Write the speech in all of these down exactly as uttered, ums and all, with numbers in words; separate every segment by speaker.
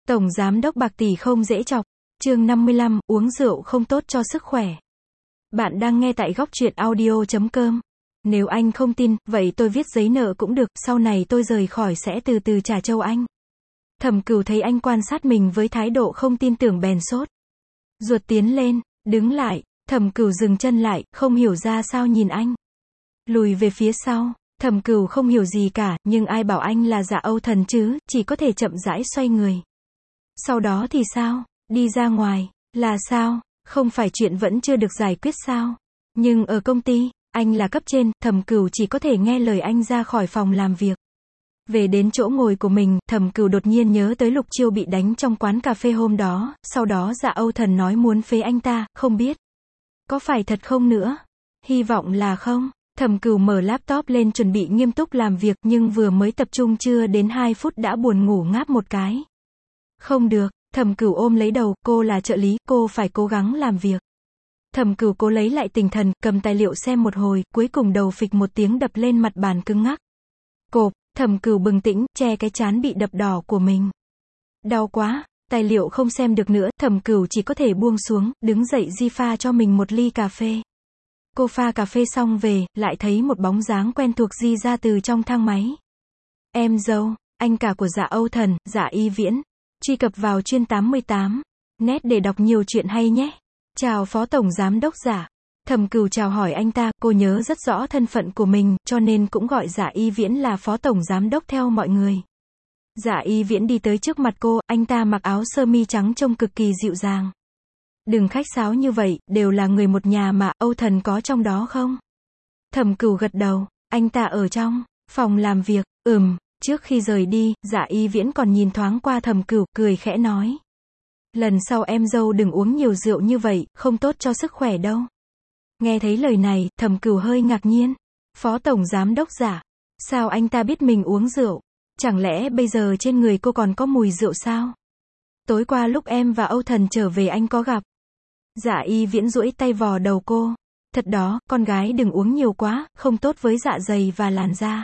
Speaker 1: Tổng giám đốc bạc tỷ không dễ chọc. Chương năm mươi lăm, uống rượu không tốt cho sức khỏe. Bạn đang nghe tại góc truyện audio chấm com. Nếu anh không tin, vậy tôi viết giấy nợ cũng được, sau này tôi rời khỏi sẽ từ từ trả cho anh. Thẩm Cửu thấy anh quan sát mình với thái độ không tin tưởng bèn sốt ruột tiến lên, đứng lại. Thẩm Cửu dừng chân lại, không hiểu ra sao nhìn anh. Lùi về phía sau. Thẩm Cửu không hiểu gì cả, nhưng ai bảo anh là Dạ Âu Thần chứ, chỉ có thể chậm rãi xoay người. Sau đó thì sao? Đi ra ngoài. Là sao? Không phải chuyện vẫn chưa được giải quyết sao? Nhưng ở công ty, anh là cấp trên, Thẩm Cửu chỉ có thể nghe lời anh ra khỏi phòng làm việc. Về đến chỗ ngồi của mình, Thẩm Cửu đột nhiên nhớ tới Lục Chiêu bị đánh trong quán cà phê hôm đó, sau đó Dạ Âu Thần nói muốn phế anh ta, không biết có phải thật không nữa. Hy vọng là không. Thẩm Cửu mở laptop lên chuẩn bị nghiêm túc làm việc, nhưng vừa mới tập trung chưa đến hai phút đã buồn ngủ ngáp một cái. Không được. Thẩm Cửu ôm lấy đầu, cô là trợ lý, cô phải cố gắng làm việc. Thẩm Cửu cố lấy lại tinh thần, cầm tài liệu xem một hồi, cuối cùng đầu phịch một tiếng đập lên mặt bàn cứng ngắc. Cộp. Thẩm Cửu bừng tỉnh, che cái trán bị đập đỏ của mình. Đau quá. Tài liệu không xem được nữa, Thẩm Cửu chỉ có thể buông xuống, đứng dậy di pha cho mình một ly cà phê. Cô pha cà phê xong về, lại thấy một bóng dáng quen thuộc di ra từ trong thang máy. Em dâu, anh cả của Dạ Âu Thần, Dạ Y Viễn. Truy cập vào chuyên tám mươi tám net để đọc nhiều chuyện hay nhé. Chào Phó Tổng Giám đốc Dạ. Thẩm Cửu chào hỏi anh ta, cô nhớ rất rõ thân phận của mình, cho nên cũng gọi Dạ Y Viễn là Phó Tổng Giám đốc theo mọi người. Dạ Y Viễn đi tới trước mặt cô, anh ta mặc áo sơ mi trắng trông cực kỳ dịu dàng. Đừng khách sáo như vậy, đều là người một nhà mà, Âu Thần có trong đó không? Thẩm Cửu gật đầu, anh ta ở trong phòng làm việc. Ừm. Trước khi rời đi, Dạ Y Viễn còn nhìn thoáng qua Thẩm Cửu, cười khẽ nói. Lần sau em dâu đừng uống nhiều rượu như vậy, không tốt cho sức khỏe đâu. Nghe thấy lời này, Thẩm Cửu hơi ngạc nhiên. Phó Tổng Giám đốc Dạ. Sao anh ta biết mình uống rượu? Chẳng lẽ bây giờ trên người cô còn có mùi rượu sao? Tối qua lúc em và Âu Thần trở về anh có gặp. Dạ Y Viễn duỗi tay vò đầu cô. Thật đó, con gái đừng uống nhiều quá, không tốt với dạ dày và làn da.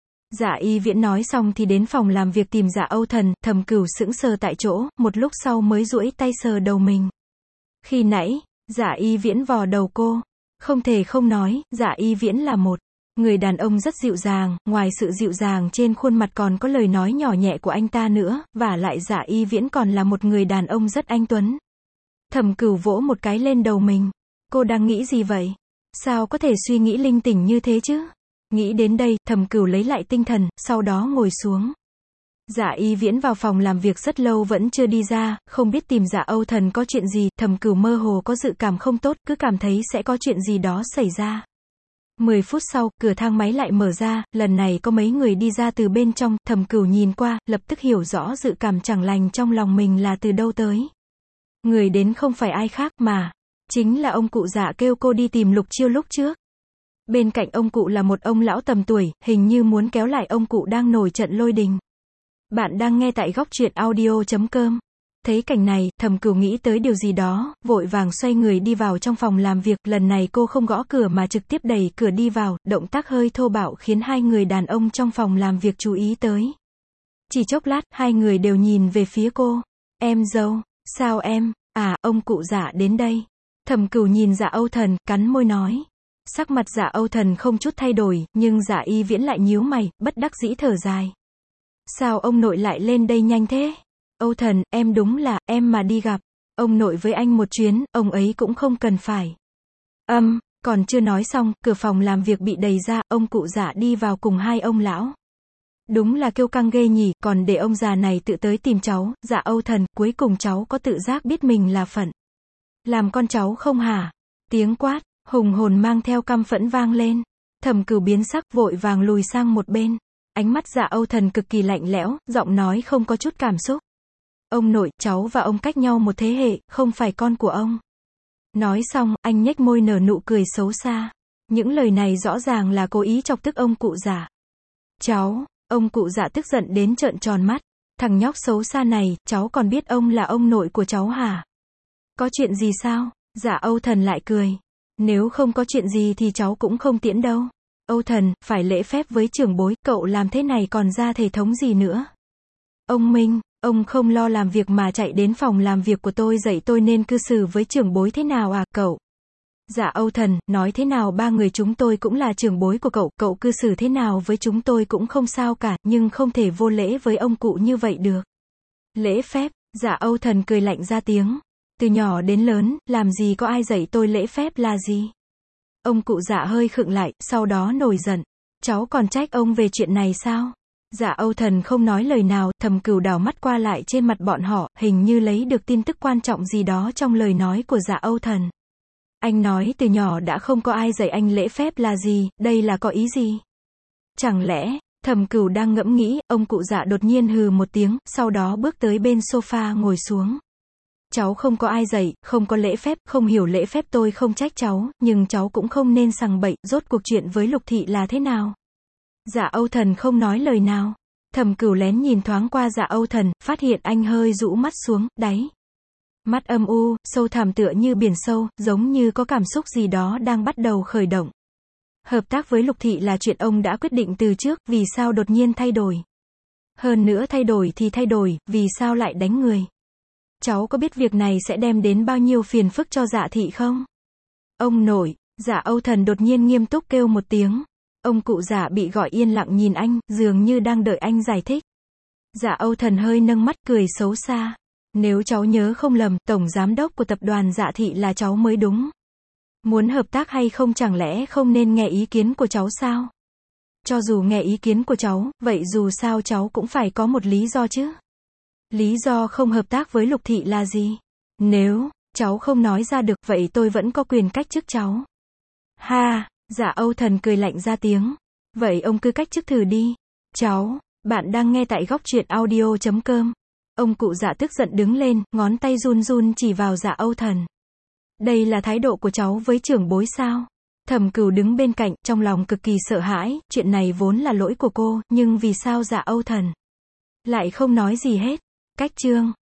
Speaker 1: Dạ Y Viễn nói xong thì đến phòng làm việc tìm Dạ Âu Thần, Thẩm Cửu sững sờ tại chỗ, một lúc sau mới duỗi tay sờ đầu mình. Khi nãy, Dạ Y Viễn vò đầu cô. Không thể không nói, Dạ Y Viễn là một người đàn ông rất dịu dàng, ngoài sự dịu dàng trên khuôn mặt còn có lời nói nhỏ nhẹ của anh ta nữa, và lại Dạ Y Viễn còn là một người đàn ông rất anh tuấn. Thẩm Cửu vỗ một cái lên đầu mình. Cô đang nghĩ gì vậy? Sao có thể suy nghĩ linh tỉnh như thế chứ? Nghĩ đến đây, Thẩm Cửu lấy lại tinh thần, sau đó ngồi xuống. Dạ Y Viễn vào phòng làm việc rất lâu vẫn chưa đi ra, không biết tìm Dạ Âu Thần có chuyện gì, Thẩm Cửu mơ hồ có dự cảm không tốt, cứ cảm thấy sẽ có chuyện gì đó xảy ra. Mười phút sau, cửa thang máy lại mở ra, lần này có mấy người đi ra từ bên trong, Thẩm Cửu nhìn qua, lập tức hiểu rõ dự cảm chẳng lành trong lòng mình là từ đâu tới. Người đến không phải ai khác mà chính là ông cụ Dạ kêu cô đi tìm Lục Chiêu lúc trước. Bên cạnh ông cụ là một ông lão tầm tuổi, hình như muốn kéo lại ông cụ đang nổi trận lôi đình. Bạn đang nghe tại góc truyện audio chấm com. Thấy cảnh này, Thẩm Cửu nghĩ tới điều gì đó, vội vàng xoay người đi vào trong phòng làm việc, lần này cô không gõ cửa mà trực tiếp đẩy cửa đi vào, động tác hơi thô bạo khiến hai người đàn ông trong phòng làm việc chú ý tới. Chỉ chốc lát, hai người đều nhìn về phía cô. Em dâu, sao em, à, ông cụ Dạ đến đây. Thẩm Cửu nhìn Dạ Âu Thần, cắn môi nói. Sắc mặt Dạ Âu Thần không chút thay đổi, nhưng Dạ Y Viễn lại nhíu mày, bất đắc dĩ thở dài. Sao ông nội lại lên đây nhanh thế? Âu Thần, em đúng là, em mà đi gặp ông nội với anh một chuyến, ông ấy cũng không cần phải. Âm, um, còn chưa nói xong, cửa phòng làm việc bị đẩy ra, ông cụ Dạ đi vào cùng hai ông lão. Đúng là kiêu căng ghê nhỉ, còn để ông già này tự tới tìm cháu. Dạ Âu Thần, cuối cùng cháu có tự giác biết mình là phận làm con cháu không hả? Tiếng quát hùng hồn mang theo căm phẫn vang lên. Thẩm Cửu biến sắc, vội vàng lùi sang một bên. Ánh mắt Dạ Âu Thần cực kỳ lạnh lẽo, giọng nói không có chút cảm xúc. Ông nội, cháu và ông cách nhau một thế hệ, không phải con của ông. Nói xong, anh nhếch môi nở nụ cười xấu xa. Những lời này rõ ràng là cố ý chọc tức ông cụ Dạ. Cháu, ông cụ Dạ tức giận đến trợn tròn mắt. Thằng nhóc xấu xa này, cháu còn biết ông là ông nội của cháu hả? Có chuyện gì sao? Dạ Âu Thần lại cười. Nếu không có chuyện gì thì cháu cũng không tiễn đâu. Âu Thần, phải lễ phép với trưởng bối, cậu làm thế này còn ra thể thống gì nữa? Ông Minh, Ông không lo làm việc mà chạy đến phòng làm việc của tôi dạy tôi nên cư xử với trưởng bối thế nào à, cậu? Dạ Âu Thần, nói thế nào ba người chúng tôi cũng là trưởng bối của cậu, cậu cư xử thế nào với chúng tôi cũng không sao cả, nhưng không thể vô lễ với ông cụ như vậy được. Lễ phép, dạ Âu Thần cười lạnh ra tiếng. Từ nhỏ đến lớn, làm gì có ai dạy tôi lễ phép là gì? Ông cụ dạ hơi khựng lại, sau đó nổi giận. Cháu còn trách ông về chuyện này sao? Dạ Âu Thần không nói lời nào, Thẩm Cửu đảo mắt qua lại trên mặt bọn họ, hình như lấy được tin tức quan trọng gì đó trong lời nói của dạ Âu Thần. Anh nói từ nhỏ đã không có ai dạy anh lễ phép là gì, đây là có ý gì? Chẳng lẽ, Thẩm Cửu đang ngẫm nghĩ, ông cụ dạ đột nhiên hừ một tiếng, sau đó bước tới bên sofa ngồi xuống. Cháu không có ai dạy, không có lễ phép, không hiểu lễ phép tôi không trách cháu, nhưng cháu cũng không nên sằng bậy, rốt cuộc chuyện với Lục Thị là thế nào? Dạ Âu Thần không nói lời nào. Thẩm Cửu lén nhìn thoáng qua dạ Âu Thần, phát hiện anh hơi rũ mắt xuống, đáy. Mắt âm u, sâu thẳm tựa như biển sâu, giống như có cảm xúc gì đó đang bắt đầu khởi động. Hợp tác với Lục Thị là chuyện ông đã quyết định từ trước, vì sao đột nhiên thay đổi? Hơn nữa thay đổi thì thay đổi, vì sao lại đánh người? Cháu có biết việc này sẽ đem đến bao nhiêu phiền phức cho Dạ Thị không? Ông nội, dạ Âu Thần đột nhiên nghiêm túc kêu một tiếng. Ông cụ dạ bị gọi yên lặng nhìn anh, dường như đang đợi anh giải thích. Dạ Âu Thần hơi nâng mắt cười xấu xa. Nếu cháu nhớ không lầm, tổng giám đốc của tập đoàn Dạ Thị là cháu mới đúng. Muốn hợp tác hay không chẳng lẽ không nên nghe ý kiến của cháu sao? Cho dù nghe ý kiến của cháu, vậy dù sao cháu cũng phải có một lý do chứ. Lý do không hợp tác với Lục Thị là gì? Nếu cháu không nói ra được, vậy tôi vẫn có quyền cách chức cháu. Ha, dạ Âu Thần cười lạnh ra tiếng. Vậy ông cứ cách chức thử đi. Cháu, bạn đang nghe tại góc truyện audio chấm com. Ông cụ dạ tức giận đứng lên, ngón tay run run chỉ vào dạ Âu Thần. Đây là thái độ của cháu với trưởng bối sao? Thẩm Cửu đứng bên cạnh, trong lòng cực kỳ sợ hãi, chuyện này vốn là lỗi của cô, nhưng vì sao dạ Âu Thần lại không nói gì hết? Cách chương